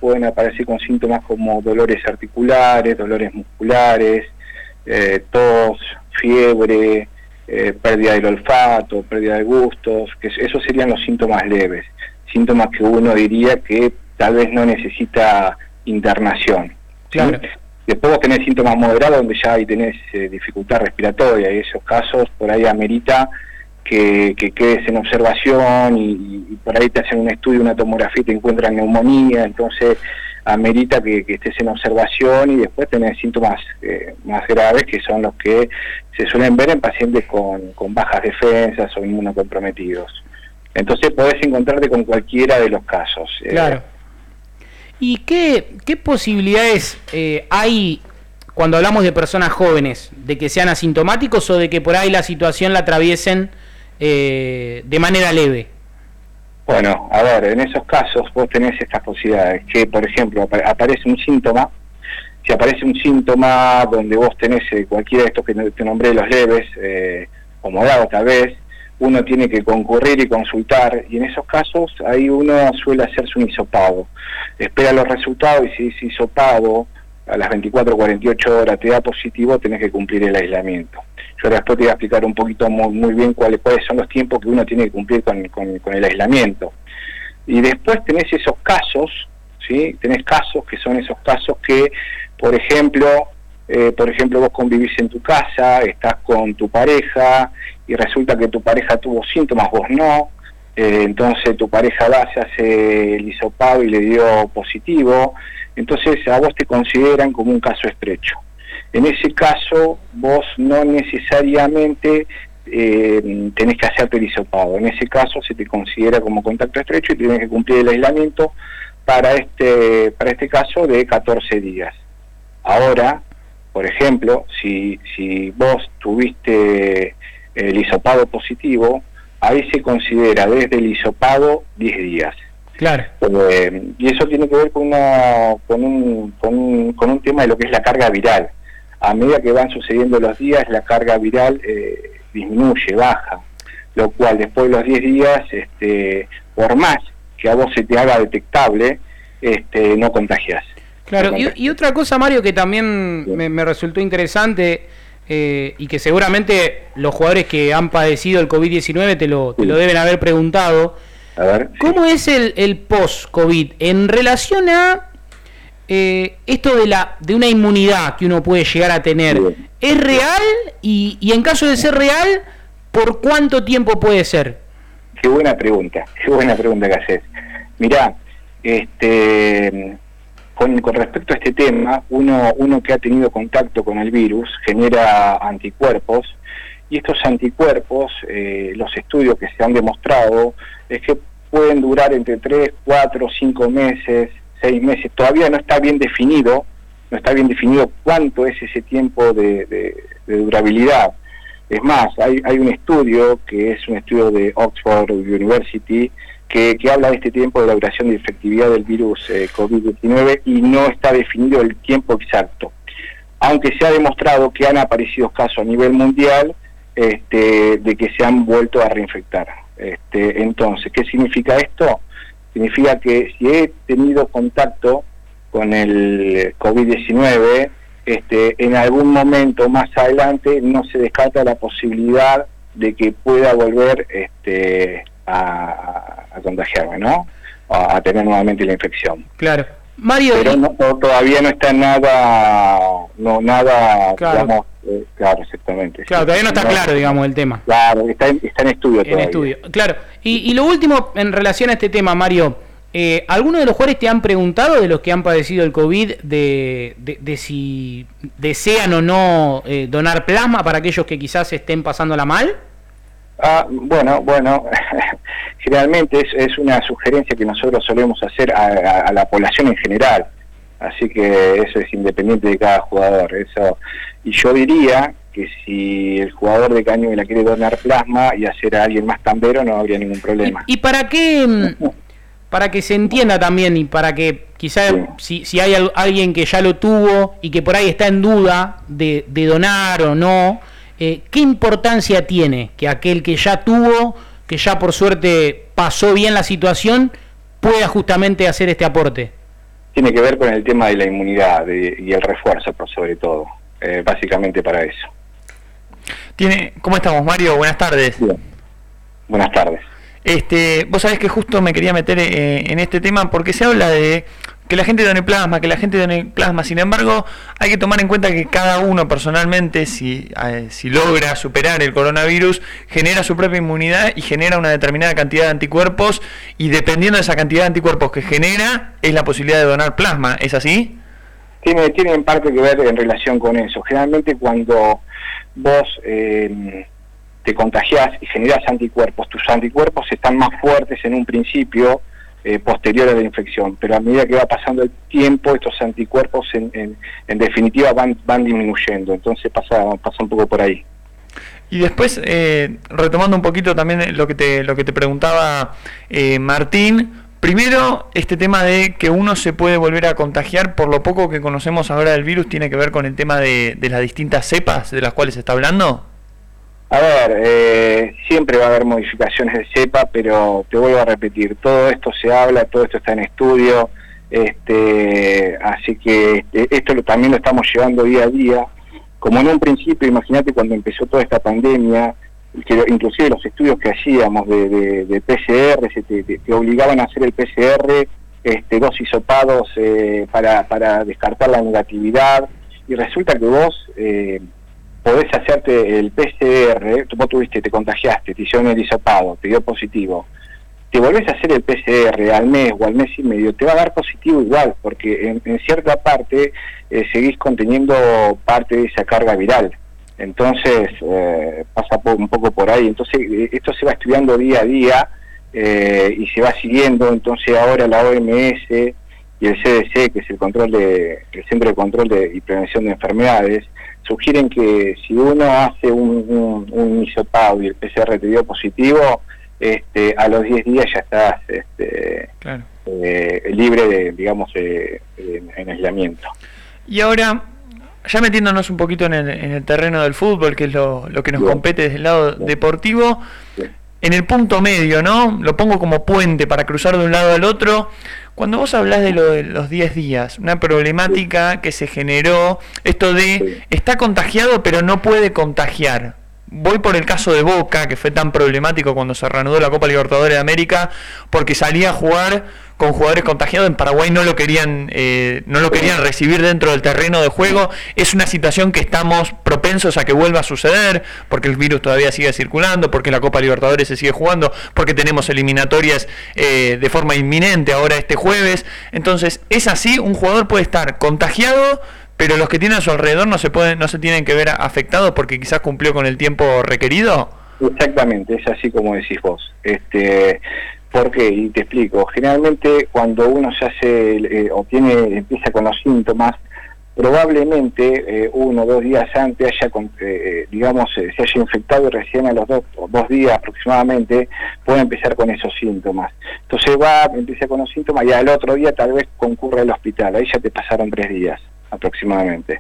pueden aparecer con síntomas como dolores articulares, dolores musculares, tos, fiebre, pérdida del olfato, pérdida de gustos, que esos serían los síntomas leves, síntomas que uno diría que tal vez no necesita internación. Claro. ¿Sí? Después vos tenés síntomas moderados donde ya ahí tenés dificultad respiratoria, y esos casos por ahí amerita que quedes en observación y por ahí te hacen un estudio, una tomografía y te encuentran neumonía, entonces amerita que estés en observación, y después tenés síntomas más graves, que son los que se suelen ver en pacientes con bajas defensas o inmunocomprometidos. Entonces podés encontrarte con cualquiera de los casos. Claro. ¿Y qué posibilidades hay cuando hablamos de personas jóvenes, de que sean asintomáticos o de que por ahí la situación la atraviesen de manera leve? Bueno, a ver, en esos casos vos tenés estas posibilidades, que por ejemplo aparece un síntoma. Si aparece un síntoma donde vos tenés cualquiera de estos que te nombré, los leves, o moderados tal vez, uno tiene que concurrir y consultar, y en esos casos ahí uno suele hacerse un hisopado. Espera los resultados, y si ese hisopado a las 24 o 48 horas te da positivo, tenés que cumplir el aislamiento. Yo después te voy a explicar un poquito muy bien cuáles son los tiempos que uno tiene que cumplir con el aislamiento. Y después tenés esos casos, ¿sí? Tenés casos que son esos casos que, por ejemplo, vos convivís en tu casa, estás con tu pareja y resulta que tu pareja tuvo síntomas, vos no, entonces tu pareja va, se hace el hisopado y le dio positivo, entonces a vos te consideran como un caso estrecho. En ese caso vos no necesariamente tenés que hacerte el hisopado, en ese caso se te considera como contacto estrecho y tenés que cumplir el aislamiento para este caso de 14 días. Ahora, por ejemplo, si vos tuviste el hisopado positivo, ahí se considera desde el hisopado 10 días. Claro. Y eso tiene que ver con un tema de lo que es la carga viral. A medida que van sucediendo los días, la carga viral disminuye, baja, lo cual después de los 10 días, por más que a vos se te haga detectable, no contagiás. Claro, y otra cosa, Mario, que también me resultó interesante, y que seguramente los jugadores que han padecido el COVID-19 te lo deben haber preguntado. A ver, ¿cómo es el post-COVID en relación a esto de una inmunidad que uno puede llegar a tener? Bien. ¿Es real? Y en caso de ser real, ¿por cuánto tiempo puede ser? Qué buena pregunta que haces. Mirá, con respecto a este tema, uno que ha tenido contacto con el virus genera anticuerpos, y estos anticuerpos, los estudios que se han demostrado, es que pueden durar entre 3, 4, 5 meses, 6 meses. Todavía no está bien definido cuánto es ese tiempo de durabilidad. Es más, hay un estudio que es un estudio de Oxford University que habla de este tiempo de la duración de efectividad del virus COVID-19, y no está definido el tiempo exacto. Aunque se ha demostrado que han aparecido casos a nivel mundial de que se han vuelto a reinfectar. Entonces, ¿qué significa esto? Significa que si he tenido contacto con el COVID-19, en algún momento más adelante no se descarta la posibilidad de que pueda volver a contagiarme, ¿no? A tener nuevamente la infección. Claro. Mario, pero todavía no está nada, claro. Digamos, claro, exactamente. Claro, sí. todavía no está claro, digamos, el tema. Claro, está en estudio todavía. Claro. Y lo último, en relación a este tema, Mario, ¿algunos de los jugadores te han preguntado, de los que han padecido el COVID, de si desean o no donar plasma para aquellos que quizás estén pasándola mal? Bueno, generalmente es una sugerencia que nosotros solemos hacer a la población en general, así que eso es independiente de cada jugador. Y yo diría que si el jugador de Cañuelas quiere donar plasma y hacer a alguien más tambero, no habría ningún problema. ¿Y para qué? Para que se entienda también, y para que quizás si hay alguien que ya lo tuvo y que por ahí está en duda de donar o no, ¿qué importancia tiene que aquel que ya tuvo, que ya por suerte pasó bien la situación, pueda justamente hacer este aporte? Tiene que ver con el tema de la inmunidad y el refuerzo, por sobre todo, básicamente para eso. ¿Cómo estamos, Mario? Buenas tardes. Bien. Buenas tardes. Vos sabés que justo me quería meter en este tema porque se habla de que la gente done plasma, sin embargo hay que tomar en cuenta que cada uno personalmente, si logra superar el coronavirus, genera su propia inmunidad y genera una determinada cantidad de anticuerpos, y dependiendo de esa cantidad de anticuerpos que genera, es la posibilidad de donar plasma, ¿es así? Tiene en parte que ver en relación con eso. Generalmente cuando vos te contagiás y generás anticuerpos, tus anticuerpos están más fuertes en un principio, posterior a la infección, pero a medida que va pasando el tiempo, estos anticuerpos en definitiva van disminuyendo, entonces pasa un poco por ahí. Y después, retomando un poquito también lo que te preguntaba Martín, primero, este tema de que uno se puede volver a contagiar, por lo poco que conocemos ahora del virus, ¿tiene que ver con el tema de las distintas cepas de las cuales se está hablando? A ver, siempre va a haber modificaciones de cepa, pero te vuelvo a repetir, todo esto se habla, todo esto está en estudio, así que esto también lo estamos llevando día a día. Como en un principio, imagínate cuando empezó toda esta pandemia, que inclusive los estudios que hacíamos de PCR, te obligaban a hacer el PCR, 2 hisopados para descartar la negatividad, y resulta que vos podés hacerte el PCR, vos te contagiaste, te hicieron el hisopado, te dio positivo, te volvés a hacer el PCR al mes o al mes y medio, te va a dar positivo igual, porque en cierta parte seguís conteniendo parte de esa carga viral. Entonces pasa un poco por ahí. Entonces esto se va estudiando día a día y se va siguiendo. Entonces ahora la OMS y el CDC, que es el Centro de Control y Prevención de Enfermedades, sugieren que si uno hace un hisopado y el PCR te dio positivo, a los 10 días ya estás claro, libre en aislamiento. Y ahora, ya metiéndonos un poquito en el terreno del fútbol, que es lo que nos compete desde el lado deportivo, en el punto medio, ¿no? Lo pongo como puente para cruzar de un lado al otro. Cuando vos hablás de lo de los 10 días, una problemática que se generó, esto de está contagiado pero no puede contagiar. Voy por el caso de Boca, que fue tan problemático cuando se reanudó la Copa Libertadores de América, porque salía a jugar con jugadores contagiados. En Paraguay no lo querían recibir dentro del terreno de juego. Es una situación que estamos propensos a que vuelva a suceder, porque el virus todavía sigue circulando, porque la Copa Libertadores se sigue jugando, porque tenemos eliminatorias de forma inminente ahora este jueves. Entonces, es así, un jugador puede estar contagiado, pero los que tienen a su alrededor no se tienen que ver afectados porque quizás cumplió con el tiempo requerido. Exactamente, es así como decís vos. ¿Por qué? Y te explico. Generalmente cuando uno se hace empieza con los síntomas, probablemente 1 o 2 días antes se haya infectado y recién a los 2 días aproximadamente puede empezar con esos síntomas. Entonces empieza con los síntomas y al otro día tal vez concurre al hospital. Ahí ya te pasaron 3 días aproximadamente.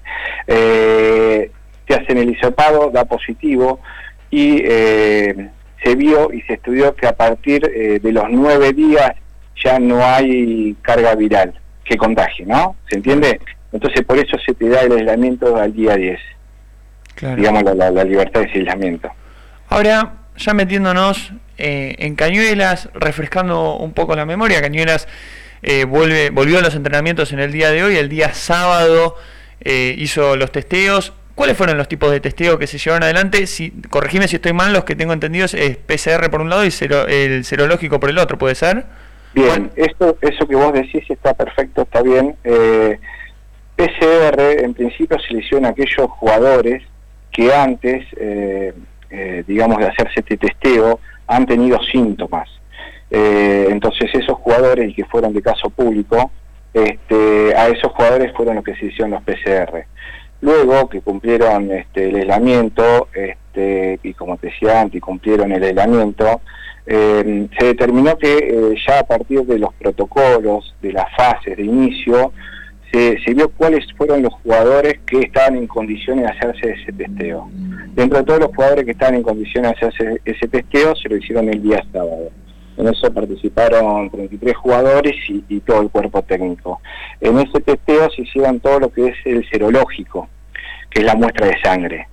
Te hacen el hisopado, da positivo y se vio y se estudió que a partir de los 9 días ya no hay carga viral que contagie, ¿no? ¿Se entiende? Entonces por eso se te da el aislamiento al día 10. Claro. Digamos la libertad de ese aislamiento. Ahora, ya metiéndonos en Cañuelas, refrescando un poco la memoria, Cañuelas volvió a los entrenamientos en el día de hoy. El día sábado hizo los testeos. ¿Cuáles fueron los tipos de testeo que se llevaron adelante? Corregime si estoy mal, los que tengo entendidos es PCR por un lado y el serológico por el otro, ¿puede ser? Bien, eso que vos decís está perfecto, está bien. PCR en principio se le hicieron a aquellos jugadores que antes, de hacerse este testeo, han tenido síntomas. Entonces esos jugadores, y que fueron de caso público, a esos jugadores fueron los que se hicieron los PCR. Luego que cumplieron el aislamiento, y como te decía antes, cumplieron el aislamiento, se determinó que ya a partir de los protocolos, de las fases de inicio, se vio cuáles fueron los jugadores que estaban en condiciones de hacerse ese testeo. Dentro de todos los jugadores que estaban en condiciones de hacerse ese testeo, se lo hicieron el día sábado. En eso participaron 33 jugadores y todo el cuerpo técnico. En ese testeo se hicieron todo lo que es el serológico, que es la muestra de sangre.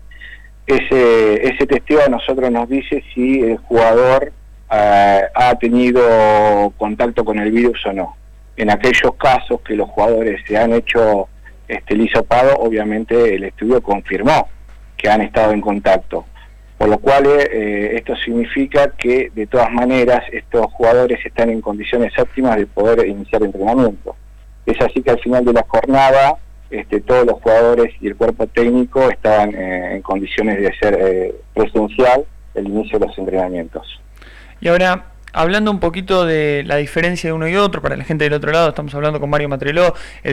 Ese testeo a nosotros nos dice si el jugador ha tenido contacto con el virus o no. En aquellos casos que los jugadores se han hecho el hisopado, obviamente el estudio confirmó que han estado en contacto. Por lo cual esto significa que de todas maneras estos jugadores están en condiciones óptimas de poder iniciar entrenamiento. Es así que al final de la jornada todos los jugadores y el cuerpo técnico estaban en condiciones de hacer presencial el inicio de los entrenamientos. Y ahora, hablando un poquito de la diferencia de uno y otro, para la gente del otro lado, estamos hablando con Mario Matreló,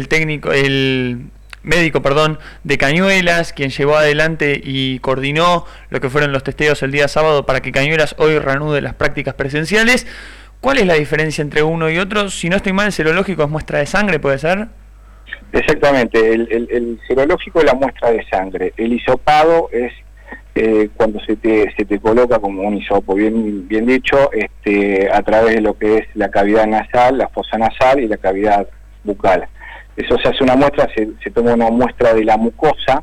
el médico de Cañuelas, quien llevó adelante y coordinó lo que fueron los testeos el día sábado para que Cañuelas hoy reanude las prácticas presenciales. ¿Cuál es la diferencia entre uno y otro? Si no estoy mal, el serológico es muestra de sangre, ¿puede ser? Exactamente, el serológico es la muestra de sangre. El hisopado es cuando se te coloca como un hisopo, bien dicho, a través de lo que es la cavidad nasal, la fosa nasal y la cavidad bucal. Eso se hace una muestra, se toma una muestra de la mucosa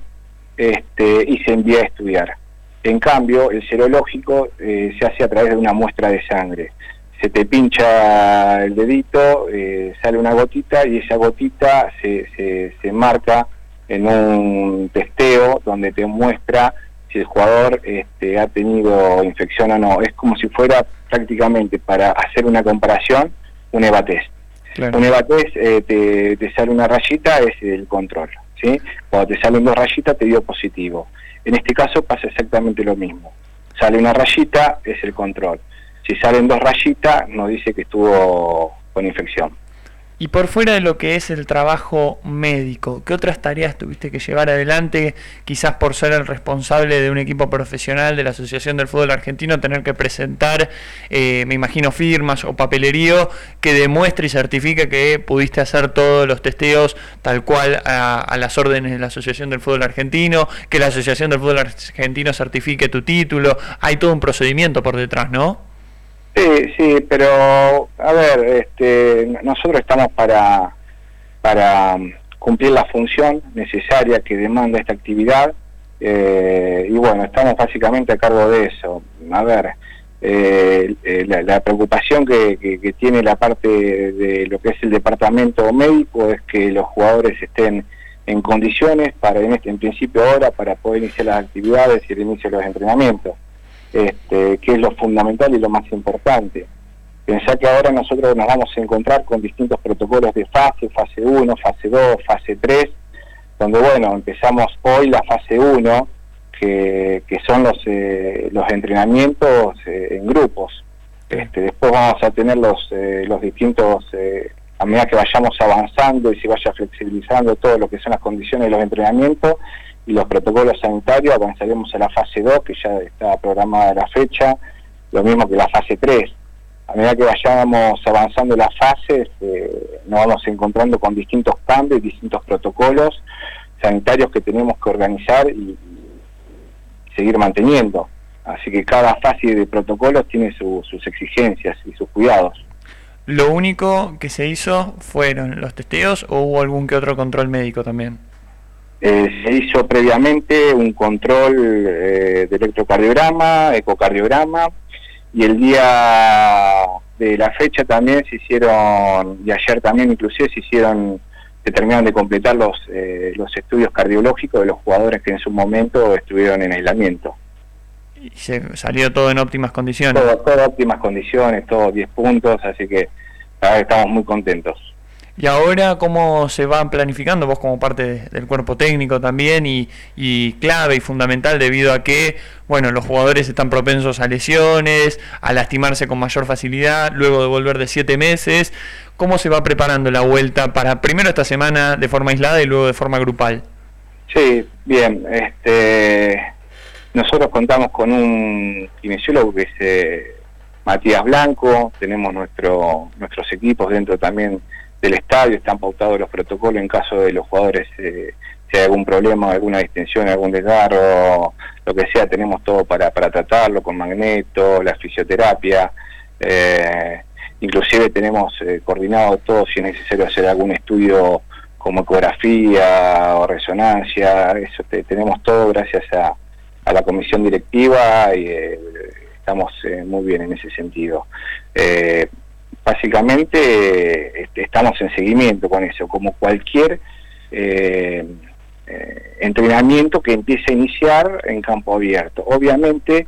y se envía a estudiar. En cambio, el serológico se hace a través de una muestra de sangre. Se te pincha el dedito, sale una gotita y esa gotita se marca en un testeo donde te muestra si el jugador ha tenido infección o no. Es como si fuera prácticamente, para hacer una comparación, un EVA-test. Claro. Un EVA-test te sale una rayita, es el control, ¿sí? Cuando te salen 2 rayitas te dio positivo. En este caso pasa exactamente lo mismo. Sale una rayita, es el control. Si salen 2 rayitas, nos dice que estuvo con infección. Y por fuera de lo que es el trabajo médico, ¿qué otras tareas tuviste que llevar adelante? Quizás por ser el responsable de un equipo profesional de la Asociación del Fútbol Argentino, tener que presentar, me imagino, firmas o papelerío que demuestre y certifique que pudiste hacer todos los testeos tal cual a las órdenes de la Asociación del Fútbol Argentino, que la Asociación del Fútbol Argentino certifique tu título. Hay todo un procedimiento por detrás, ¿no? Sí, pero a ver, nosotros estamos para cumplir la función necesaria que demanda esta actividad y bueno, estamos básicamente a cargo de eso. A ver, la preocupación que tiene la parte de lo que es el departamento médico es que los jugadores estén en condiciones para, en principio ahora, para poder iniciar las actividades y el inicio de los entrenamientos. Que es lo fundamental y lo más importante. Pensá que ahora nosotros nos vamos a encontrar con distintos protocolos de fase 1, fase 2, fase 3, donde bueno, empezamos hoy la fase 1, que son los entrenamientos en grupos. Después vamos a tener los distintos, a medida que vayamos avanzando y se vaya flexibilizando todo lo que son las condiciones de los entrenamientos, y los protocolos sanitarios, avanzaremos a la fase 2, que ya está programada la fecha, lo mismo que la fase 3. A medida que vayamos avanzando las fases, nos vamos encontrando con distintos cambios, distintos protocolos sanitarios que tenemos que organizar y seguir manteniendo. Así que cada fase de protocolos tiene sus exigencias y sus cuidados. ¿Lo único que se hizo fueron los testeos o hubo algún que otro control médico también? Se hizo previamente un control de electrocardiograma, ecocardiograma, y el día de la fecha también se hicieron, y ayer también inclusive se terminaron de completar los estudios cardiológicos de los jugadores que en su momento estuvieron en aislamiento. Y se salió todo en óptimas condiciones. Todo óptimas condiciones, todos 10 puntos, así que estamos muy contentos. ¿Y ahora cómo se van planificando vos como parte del cuerpo técnico también y clave y fundamental debido a que, bueno, los jugadores están propensos a lesiones, a lastimarse con mayor facilidad, luego de volver de 7 meses? ¿Cómo se va preparando la vuelta para primero esta semana de forma aislada y luego de forma grupal? Sí, bien, nosotros contamos con un kinesiólogo que es Matías Blanco, tenemos nuestros equipos dentro también del estadio, están pautados los protocolos en caso de los jugadores, si hay algún problema, alguna distensión, algún desgarro, lo que sea, tenemos todo para tratarlo, con magneto, la fisioterapia, Inclusive tenemos coordinado todo si es necesario hacer algún estudio como ecografía o resonancia, eso tenemos todo gracias a la comisión directiva y estamos muy bien en ese sentido. Básicamente estamos en seguimiento con eso, como cualquier entrenamiento que empiece a iniciar en campo abierto. Obviamente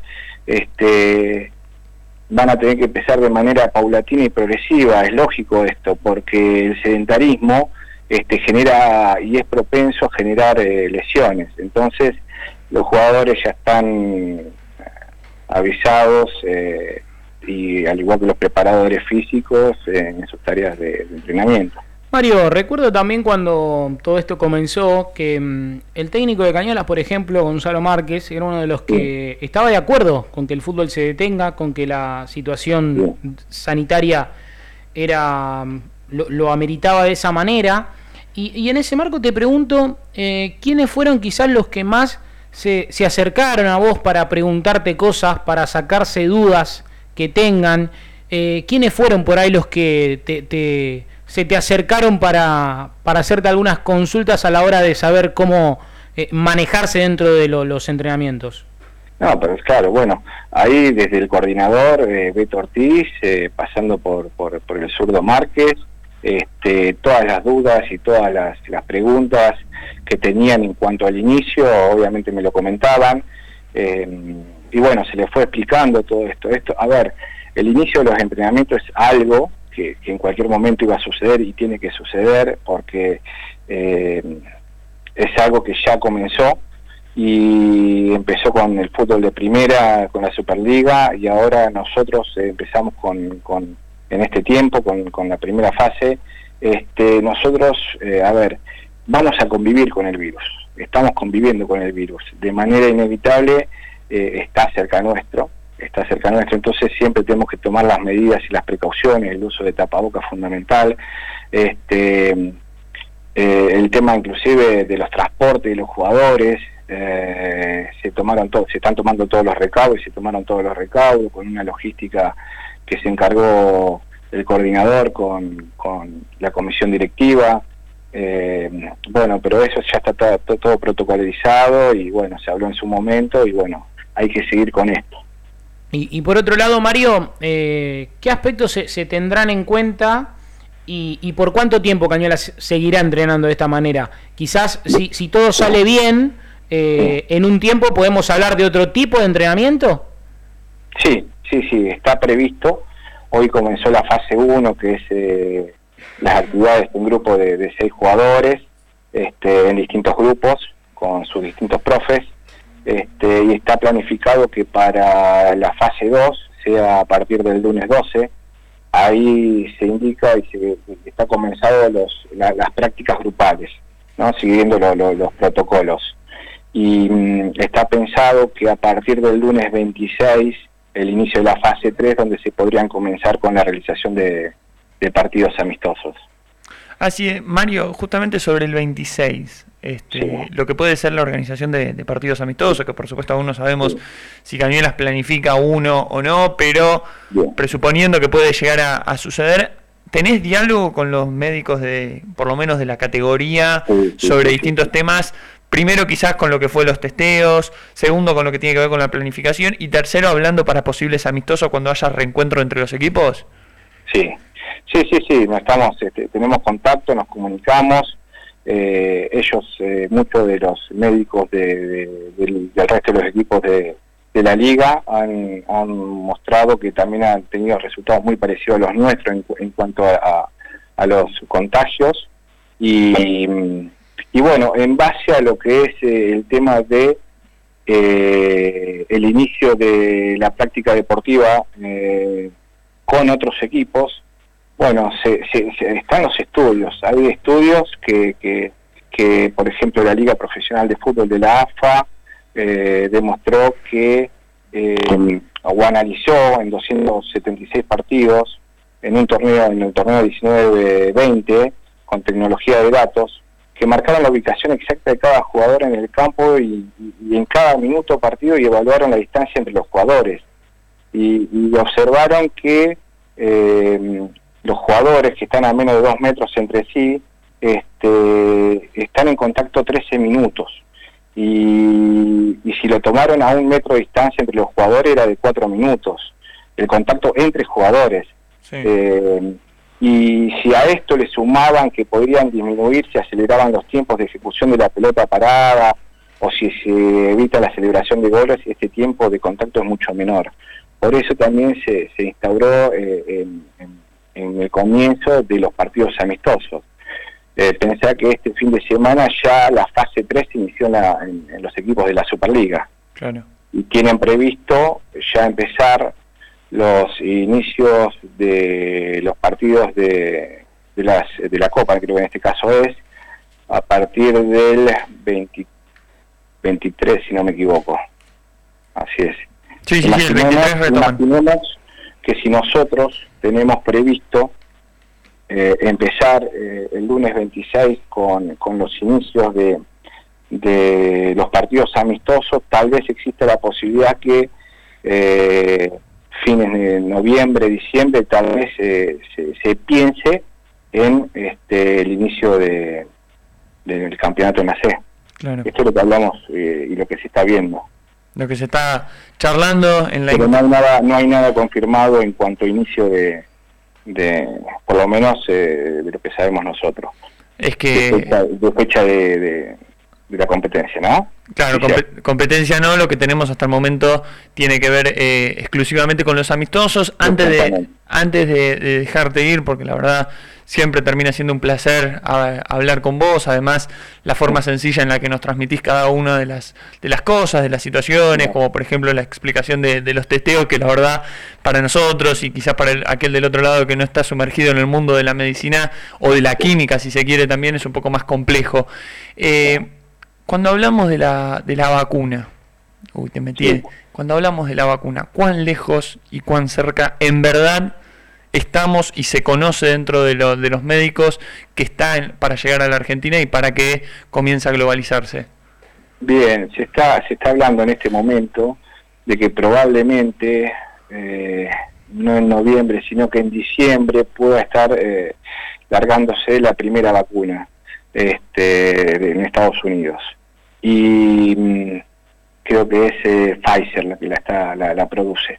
van a tener que empezar de manera paulatina y progresiva, es lógico esto, porque el sedentarismo genera y es propenso a generar lesiones. Entonces los jugadores ya están avisados y al igual que los preparadores físicos en sus tareas de entrenamiento. Mario, recuerdo también cuando todo esto comenzó que el técnico de Cañuelas, por ejemplo, Gonzalo Márquez, era uno de los que estaba de acuerdo con que el fútbol se detenga, con que la situación sanitaria lo ameritaba de esa manera. Y en ese marco te pregunto, ¿quiénes fueron quizás los que más se acercaron a vos para preguntarte cosas, para sacarse dudas que tengan? ¿Quiénes fueron por ahí los que se te acercaron para hacerte algunas consultas a la hora de saber cómo manejarse dentro de los entrenamientos? No, pero claro, bueno, ahí desde el coordinador Beto Ortiz, pasando por el zurdo Márquez, todas las dudas y todas las preguntas que tenían en cuanto al inicio, obviamente me lo comentaban, y bueno, se les fue explicando todo esto. A ver, el inicio de los entrenamientos es algo que en cualquier momento iba a suceder y tiene que suceder porque es algo que ya comenzó y empezó con el fútbol de primera, con la Superliga, y ahora nosotros empezamos en este tiempo con la primera fase. Nosotros, a ver, vamos a convivir con el virus, estamos conviviendo con el virus, de manera inevitable está cerca nuestro, entonces siempre tenemos que tomar las medidas y las precauciones, el uso de tapabocas fundamental, el tema inclusive de los transportes de los jugadores, se están tomando todos los recaudos y se tomaron todos los recaudos con una logística que se encargó el coordinador con la comisión directiva. Bueno, pero eso ya está todo protocolarizado y bueno, se habló en su momento y bueno, hay que seguir con esto. Y por otro lado, Mario, ¿qué aspectos se tendrán en cuenta y por cuánto tiempo Cañuelas seguirá entrenando de esta manera? Quizás si todo sale bien, en un tiempo podemos hablar de otro tipo de entrenamiento. Sí, está previsto. Hoy comenzó la fase 1, que es las actividades de un grupo de 6 jugadores en distintos grupos, con sus distintos profes. Y está planificado que para la fase 2 sea a partir del lunes 12, ahí se indica y está comenzado las prácticas grupales, ¿no? Siguiendo los protocolos. Y está pensado que a partir del lunes 26, el inicio de la fase 3, donde se podrían comenzar con la realización de partidos amistosos. Así es, Mario, justamente sobre el 26, lo que puede ser la organización de partidos amistosos, que por supuesto aún no sabemos si Cañuelas planifica uno o no, pero presuponiendo que puede llegar a suceder, ¿tenés diálogo con los médicos por lo menos de la categoría, sobre distintos temas? Primero quizás con lo que fue los testeos, segundo con lo que tiene que ver con la planificación y tercero hablando para posibles amistosos cuando haya reencuentro entre los equipos. Sí, tenemos contacto, nos comunicamos, ellos, muchos de los médicos del resto de los equipos de la liga han mostrado que también han tenido resultados muy parecidos a los nuestros en cuanto a los contagios y bueno, en base a lo que es el tema de el inicio de la práctica deportiva con otros equipos, bueno, están los estudios. Hay estudios que por ejemplo, la Liga Profesional de Fútbol de la AFA demostró que o analizó en 276 partidos en el torneo 19-20 con tecnología de datos que marcaron la ubicación exacta de cada jugador en el campo y en cada minuto partido y evaluaron la distancia entre los jugadores y observaron que los jugadores que están a menos de 2 metros entre sí están en contacto 13 minutos. Y si lo tomaron a 1 metro de distancia entre los jugadores era de 4 minutos, el contacto entre jugadores. Sí. Y si a esto le sumaban que podrían disminuir, se aceleraban los tiempos de ejecución de la pelota parada, o si se evita la celebración de goles, este tiempo de contacto es mucho menor. Por eso también se instauró en el comienzo de los partidos amistosos. Pensar que este fin de semana ya la fase 3 se inició en los equipos de la Superliga. Claro. Y tienen previsto ya empezar los inicios de los partidos de la Copa, creo que en este caso es, a partir del 23, si no me equivoco. Así es. Sí, el 23 retoman. Imaginemos que si nosotros tenemos previsto empezar el lunes 26 con los inicios de los partidos amistosos, tal vez exista la posibilidad que fines de noviembre, diciembre, tal vez se piense en el inicio del campeonato en la C. Claro. Esto es lo que hablamos y lo que se está viendo. Lo que se está charlando en la... Pero no hay nada confirmado en cuanto a inicio de por lo menos de lo que sabemos nosotros. Es que... De fecha de la competencia, ¿no? Claro, competencia no, lo que tenemos hasta el momento tiene que ver exclusivamente con los amistosos. Antes de dejarte ir, porque la verdad siempre termina siendo un placer hablar con vos, además la forma sencilla en la que nos transmitís cada una de las cosas, de las situaciones, como por ejemplo la explicación de los testeos, que la verdad para nosotros y quizás para aquel del otro lado que no está sumergido en el mundo de la medicina o de la química, si se quiere, también es un poco más complejo. Cuando hablamos de la vacuna, te metí. Sí. Cuando hablamos de la vacuna, ¿cuán lejos y cuán cerca en verdad estamos y se conoce dentro de los médicos que está para llegar a la Argentina y para que comience a globalizarse? Bien, se está hablando en este momento de que probablemente, no en noviembre, sino que en diciembre pueda estar largándose la primera vacuna en Estados Unidos. Y creo que es Pfizer la que la produce.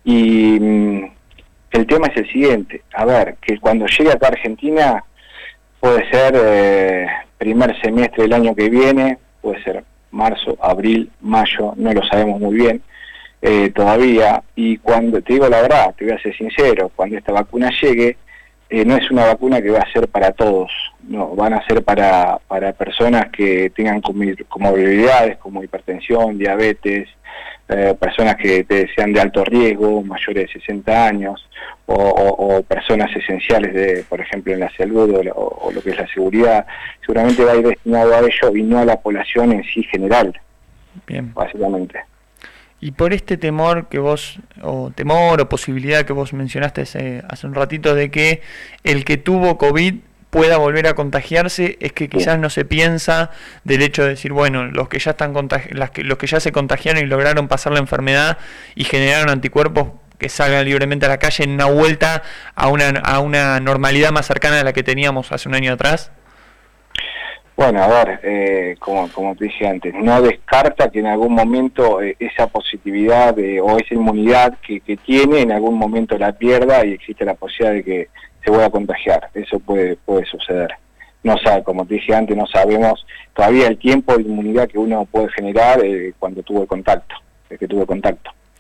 Y el tema es el siguiente, a ver, que cuando llegue acá a Argentina puede ser primer semestre del año que viene, puede ser marzo, abril, mayo, no lo sabemos muy bien todavía. Y cuando, te digo la verdad, te voy a ser sincero, cuando esta vacuna llegue, no es una vacuna que va a ser para todos, no, van a ser para personas que tengan comorbilidades como hipertensión, diabetes, personas que sean de alto riesgo, mayores de 60 años, o personas esenciales por ejemplo en la salud o lo que es la seguridad. Seguramente va a ir destinado a ello y no a la población en sí general. Bien. Básicamente. Y por este temor o posibilidad que vos mencionaste hace un ratito de que el que tuvo COVID pueda volver a contagiarse, es que quizás no se piensa del hecho de decir, bueno, los que ya los que ya se contagiaron y lograron pasar la enfermedad y generaron anticuerpos, que salgan libremente a la calle en una vuelta a una normalidad más cercana a la que teníamos hace un año atrás. Bueno, a ver, como te dije antes, no descarta que en algún momento esa positividad o esa inmunidad que tiene, en algún momento la pierda y existe la posibilidad de que se vuelva a contagiar. Eso puede suceder. No sabe, como te dije antes, no sabemos todavía el tiempo de inmunidad que uno puede generar cuando tuvo el contacto, que tuvo contacto.